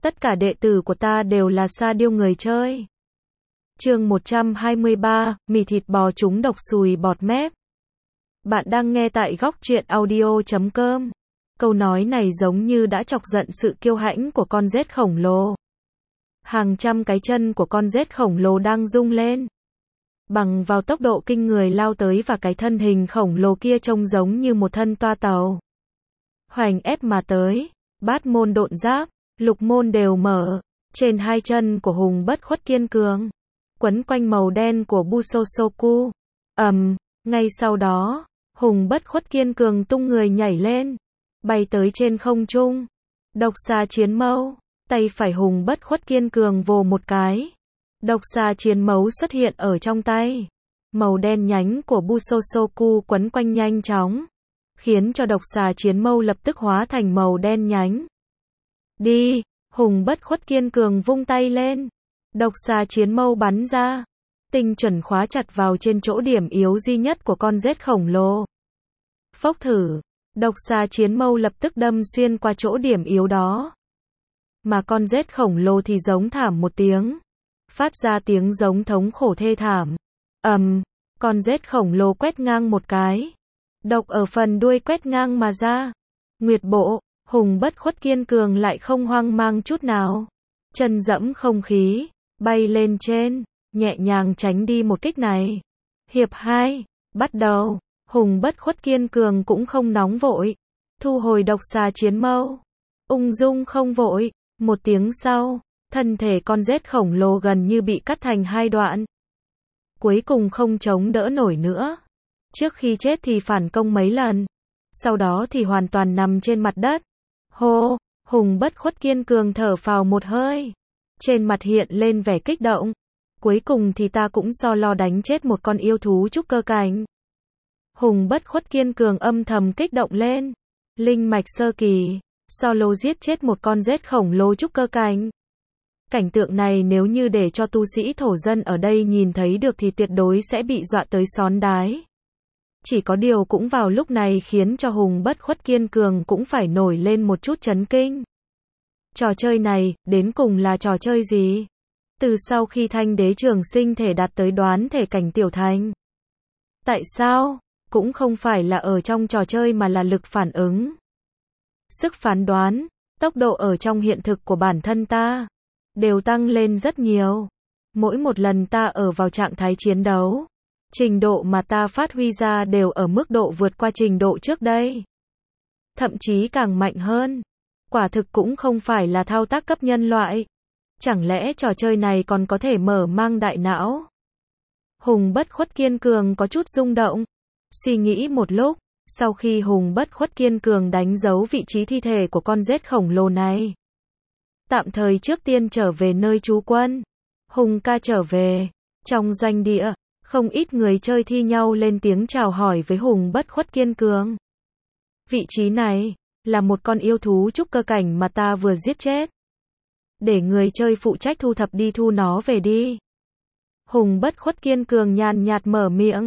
Tất cả đệ tử của ta đều là sa điêu người chơi. Chương 123, mì thịt bò trúng độc sùi bọt mép. Bạn đang nghe tại góc truyện audio.com. Câu nói này giống như đã chọc giận sự kiêu hãnh của con rết khổng lồ. Hàng trăm cái chân của con rết khổng lồ đang rung lên. Bằng vào tốc độ kinh người lao tới và cái thân hình khổng lồ kia trông giống như một thân toa tàu. Hoành ép mà tới, bát môn độn giáp, lục môn đều mở, trên hai chân của hùng bất khuất kiên cường, quấn quanh màu đen của Busosoku. Ngay sau đó, hùng bất khuất kiên cường tung người nhảy lên, bay tới trên không trung. Độc xà chiến mâu, tay phải hùng bất khuất kiên cường vồ một cái. Độc xà chiến mâu xuất hiện ở trong tay. Màu đen nhánh của Busosoku quấn quanh nhanh chóng, khiến cho độc xà chiến mâu lập tức hóa thành màu đen nhánh. Đi, hùng bất khuất kiên cường vung tay lên. Độc xà chiến mâu bắn ra, tinh chuẩn khóa chặt vào trên chỗ điểm yếu duy nhất của con rết khổng lồ. Phốc thử, độc xà chiến mâu lập tức đâm xuyên qua chỗ điểm yếu đó. Mà con rết khổng lồ thì giống thảm một tiếng, phát ra tiếng giống thống khổ thê thảm. Con rết khổng lồ quét ngang một cái, độc ở phần đuôi quét ngang mà ra. Nguyệt bộ, hùng bất khuất kiên cường lại không hoang mang chút nào. Chân dẫm không khí, bay lên trên, nhẹ nhàng tránh đi một kích này. Hiệp 2, bắt đầu. Hùng bất khuất kiên cường cũng không nóng vội, thu hồi độc xà chiến mâu, ung dung không vội. Một tiếng sau, thân thể con rết khổng lồ gần như bị cắt thành hai đoạn. Cuối cùng không chống đỡ nổi nữa. Trước khi chết thì phản công mấy lần, sau đó thì hoàn toàn nằm trên mặt đất. Hô, hùng bất khuất kiên cường thở phào một hơi, trên mặt hiện lên vẻ kích động. Cuối cùng thì ta cũng so lo đánh chết một con yêu thú trúc cơ cảnh. Hùng bất khuất kiên cường âm thầm kích động lên. Linh mạch sơ kỳ, solo giết chết một con rết khổng lồ trúc cơ cảnh. Cảnh tượng này nếu như để cho tu sĩ thổ dân ở đây nhìn thấy được thì tuyệt đối sẽ bị dọa tới xón đái. Chỉ có điều cũng vào lúc này khiến cho hùng bất khuất kiên cường cũng phải nổi lên một chút chấn kinh. Trò chơi này, đến cùng là trò chơi gì? Từ sau khi Thanh Đế Trường Sinh thể đạt tới đoán thể cảnh tiểu thành. Tại sao? Cũng không phải là ở trong trò chơi mà là lực phản ứng, sức phán đoán, tốc độ ở trong hiện thực của bản thân ta đều tăng lên rất nhiều. Mỗi một lần ta ở vào trạng thái chiến đấu, trình độ mà ta phát huy ra đều ở mức độ vượt qua trình độ trước đây, thậm chí càng mạnh hơn. Quả thực cũng không phải là thao tác cấp nhân loại. Chẳng lẽ trò chơi này còn có thể mở mang đại não? Hùng bất khuất kiên cường có chút rung động, suy nghĩ một lúc. Sau khi hùng bất khuất kiên cường đánh dấu vị trí thi thể của con rết khổng lồ này, tạm thời trước tiên trở về nơi trú quân. Hùng ca trở về. Trong doanh địa, không ít người chơi thi nhau lên tiếng chào hỏi với hùng bất khuất kiên cường. Vị trí này là một con yêu thú trúc cơ cảnh mà ta vừa giết chết. Để người chơi phụ trách thu thập đi, thu nó về đi. Hùng bất khuất kiên cường nhàn nhạt mở miệng.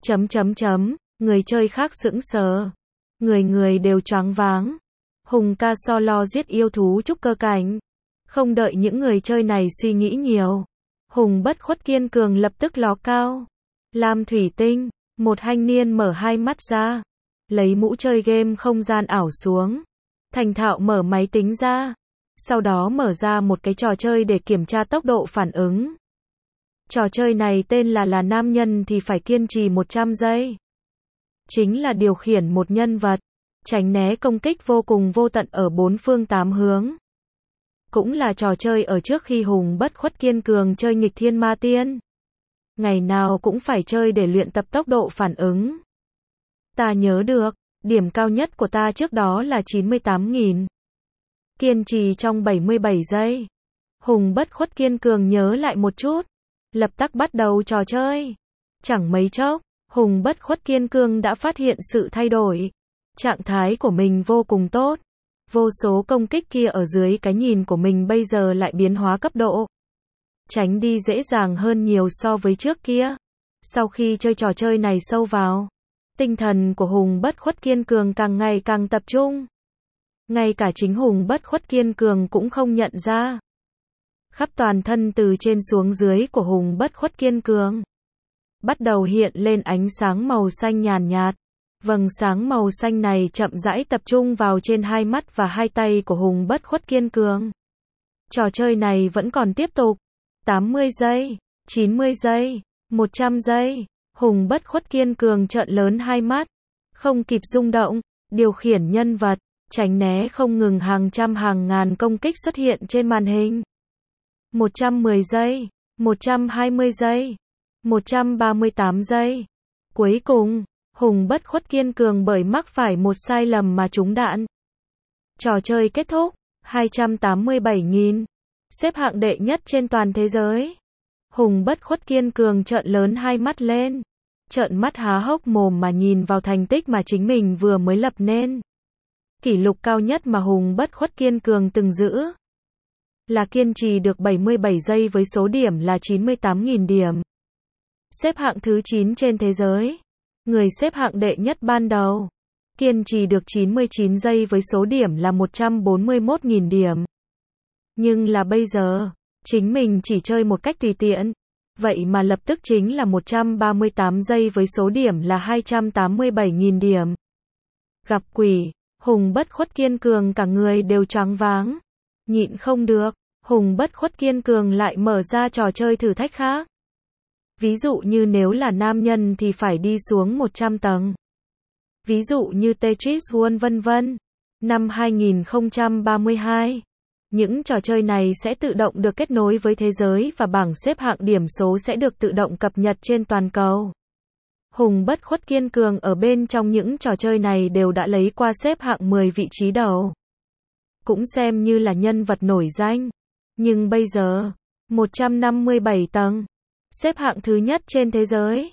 Người chơi khác sững sờ. Người đều choáng váng. Hùng ca so lo giết yêu thú trúc cơ cảnh. Không đợi những người chơi này suy nghĩ nhiều, hùng bất khuất kiên cường lập tức ló cao. Lam thủy tinh, một thanh niên mở hai mắt ra, lấy mũ chơi game không gian ảo xuống, thành thạo mở máy tính ra, sau đó mở ra một cái trò chơi để kiểm tra tốc độ phản ứng. Trò chơi này tên là nam nhân thì phải kiên trì 100 giây. Chính là điều khiển một nhân vật, tránh né công kích vô cùng vô tận ở bốn phương tám hướng. Cũng là trò chơi ở trước khi hùng bất khuất kiên cường chơi nghịch thiên ma tiên. Ngày nào cũng phải chơi để luyện tập tốc độ phản ứng. Ta nhớ được, điểm cao nhất của ta trước đó là 98.000. Kiên trì trong 77 giây. Hùng bất khuất kiên cường nhớ lại một chút, lập tức bắt đầu trò chơi. Chẳng mấy chốc, hùng bất khuất kiên cường đã phát hiện sự thay đổi. Trạng thái của mình vô cùng tốt. Vô số công kích kia ở dưới cái nhìn của mình bây giờ lại biến hóa cấp độ. Tránh đi dễ dàng hơn nhiều so với trước kia. Sau khi chơi trò chơi này sâu vào, tinh thần của hùng bất khuất kiên cường càng ngày càng tập trung. Ngay cả chính Hùng Bất Khuất Kiên Cường cũng không nhận ra. Khắp toàn thân từ trên xuống dưới của Hùng Bất Khuất Kiên Cường bắt đầu hiện lên ánh sáng màu xanh nhàn nhạt. Vầng sáng màu xanh này chậm rãi tập trung vào trên hai mắt và hai tay của Hùng Bất Khuất Kiên Cường. Trò chơi này vẫn còn tiếp tục. 80 giây, 90 giây, 100 giây. Hùng Bất Khuất Kiên Cường trợn lớn hai mắt, không kịp rung động, điều khiển nhân vật, tránh né không ngừng hàng trăm hàng ngàn công kích xuất hiện trên màn hình. 110 giây, 120 giây, 138 giây. Cuối cùng, Hùng Bất Khuất Kiên Cường bởi mắc phải một sai lầm mà trúng đạn. Trò chơi kết thúc, 287.000. Xếp hạng đệ nhất trên toàn thế giới. Hùng Bất Khuất Kiên Cường trợn lớn hai mắt lên. Trợn mắt há hốc mồm mà nhìn vào thành tích mà chính mình vừa mới lập nên. Kỷ lục cao nhất mà Hùng Bất Khuất Kiên Cường từng giữ là kiên trì được 77 giây với số điểm là 98.000 điểm. Xếp hạng thứ 9 trên thế giới. Người xếp hạng đệ nhất ban đầu kiên trì được 99 giây với số điểm là 141.000 điểm. Nhưng là bây giờ, chính mình chỉ chơi một cách tùy tiện, vậy mà lập tức chính là 138 giây với số điểm là 287.000 điểm. Gặp quỷ, Hùng Bất Khuất Kiên Cường cả người đều choáng váng. Nhịn không được, Hùng Bất Khuất Kiên Cường lại mở ra trò chơi thử thách khác. Ví dụ như nếu là nam nhân thì phải đi xuống 100 tầng. Ví dụ như Tetris World vân vân. Năm 2032, những trò chơi này sẽ tự động được kết nối với thế giới và bảng xếp hạng điểm số sẽ được tự động cập nhật trên toàn cầu. Hùng Bất Khuất Kiên Cường ở bên trong những trò chơi này đều đã lấy qua xếp hạng 10 vị trí đầu. Cũng xem như là nhân vật nổi danh. Nhưng bây giờ, 157 tầng. Xếp hạng thứ nhất trên thế giới.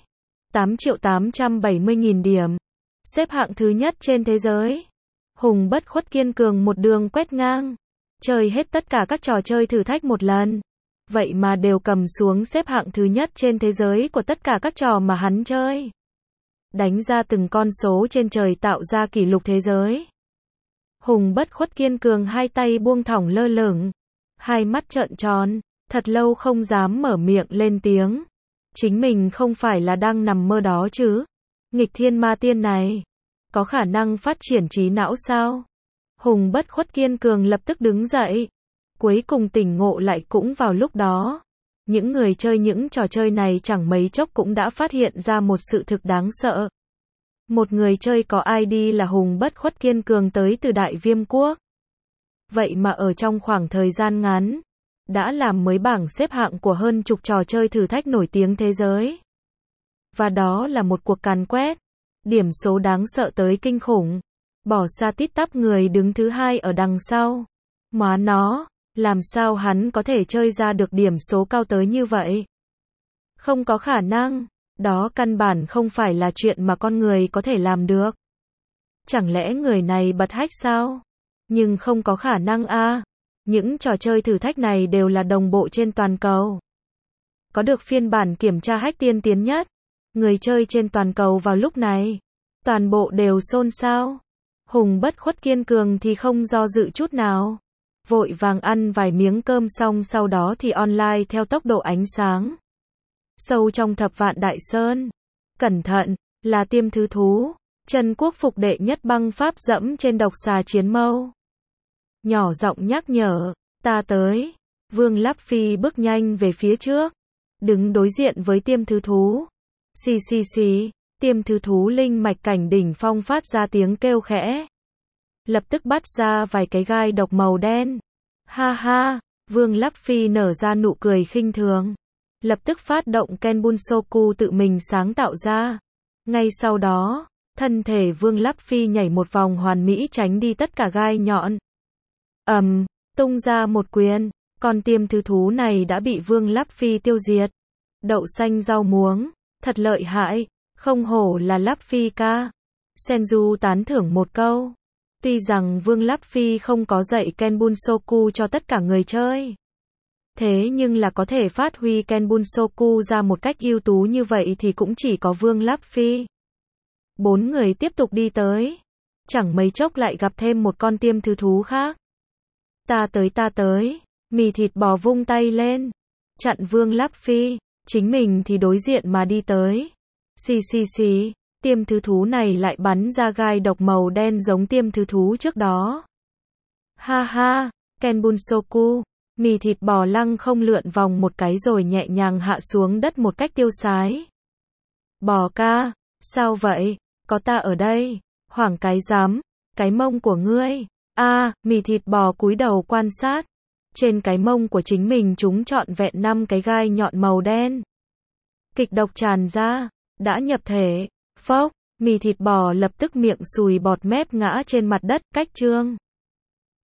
8.870.000 điểm. Xếp hạng thứ nhất trên thế giới. Hùng Bất Khuất Kiên Cường một đường quét ngang. Chơi hết tất cả các trò chơi thử thách một lần. Vậy mà đều cầm xuống xếp hạng thứ nhất trên thế giới của tất cả các trò mà hắn chơi. Đánh ra từng con số trên trời tạo ra kỷ lục thế giới. Hùng Bất Khuất Kiên Cường hai tay buông thõng lơ lửng. Hai mắt trợn tròn, thật lâu không dám mở miệng lên tiếng. Chính mình không phải là đang nằm mơ đó chứ. Nghịch thiên ma tiên này, có khả năng phát triển trí não sao? Hùng Bất Khuất Kiên Cường lập tức đứng dậy. Cuối cùng tỉnh ngộ lại cũng vào lúc đó. Những người chơi những trò chơi này chẳng mấy chốc cũng đã phát hiện ra một sự thực đáng sợ. Một người chơi có ID là Hùng Bất Khuất Kiên Cường tới từ Đại Viêm Quốc. Vậy mà ở trong khoảng thời gian ngắn, đã làm mới bảng xếp hạng của hơn chục trò chơi thử thách nổi tiếng thế giới. Và đó là một cuộc càn quét. Điểm số đáng sợ tới kinh khủng. Bỏ xa tít tắp người đứng thứ hai ở đằng sau. Má nó, làm sao hắn có thể chơi ra được điểm số cao tới như vậy? Không có khả năng. Đó căn bản không phải là chuyện mà con người có thể làm được. Chẳng lẽ người này bật hack sao? Nhưng không có khả năng a. Những trò chơi thử thách này đều là đồng bộ trên toàn cầu. Có được phiên bản kiểm tra hack tiên tiến nhất. Người chơi trên toàn cầu vào lúc này, toàn bộ đều xôn xao. Hùng Bất Khuất Kiên Cường thì không do dự chút nào. Vội vàng ăn vài miếng cơm xong sau đó thì online theo tốc độ ánh sáng. Sâu trong thập vạn đại sơn. Cẩn thận, là Tiêm Thứ Thú. Trần Quốc Phục đệ nhất băng pháp dẫm trên độc xà chiến mâu. Nhỏ giọng nhắc nhở, ta tới. Vương Lắp Phi bước nhanh về phía trước. Đứng đối diện với Tiêm Thứ Thú. Xì xì xì, Tiêm Thứ Thú linh mạch cảnh đỉnh phong phát ra tiếng kêu khẽ. Lập tức bắt ra vài cái gai độc màu đen. Ha ha, Vương Lắp Phi nở ra nụ cười khinh thường. Lập tức phát động Kenbunsoku tự mình sáng tạo ra. Ngay sau đó, thân thể Vương Lắp Phi nhảy một vòng hoàn mỹ tránh đi tất cả gai nhọn. Tung ra một quyền, con Tiêm Thứ Thú này đã bị Vương Lắp Phi tiêu diệt. Đậu xanh rau muống, thật lợi hại, không hổ là Lắp Phi ca. Senju tán thưởng một câu. Tuy rằng Vương Lắp Phi không có dạy Kenbunsoku cho tất cả người chơi. Thế nhưng là có thể phát huy Kenbunsoku ra một cách ưu tú như vậy thì cũng chỉ có Vương Lắp Phi. 4 người tiếp tục đi tới. Chẳng mấy chốc lại gặp thêm một con tiêm thứ thú khác. Ta tới. Mì thịt bò vung tay lên, chặn Vương Láp Phi, chính mình thì đối diện mà đi tới. Xì, tiêm thứ thú này lại bắn ra gai độc màu đen giống tiêm thứ thú trước đó. Ha, Kenbunsoku, mì thịt bò lăng không lượn vòng một cái rồi nhẹ nhàng hạ xuống đất một cách tiêu sái. Bò ca, sao vậy, có ta ở đây, hoảng cái dám, cái mông của ngươi. Mì thịt bò cúi đầu quan sát. Trên cái mông của chính mình chúng trọn vẹn 5 cái gai nhọn màu đen. Kịch độc tràn ra, đã nhập thể. Phốc, mì thịt bò lập tức miệng sùi bọt mép ngã trên mặt đất, cách Trương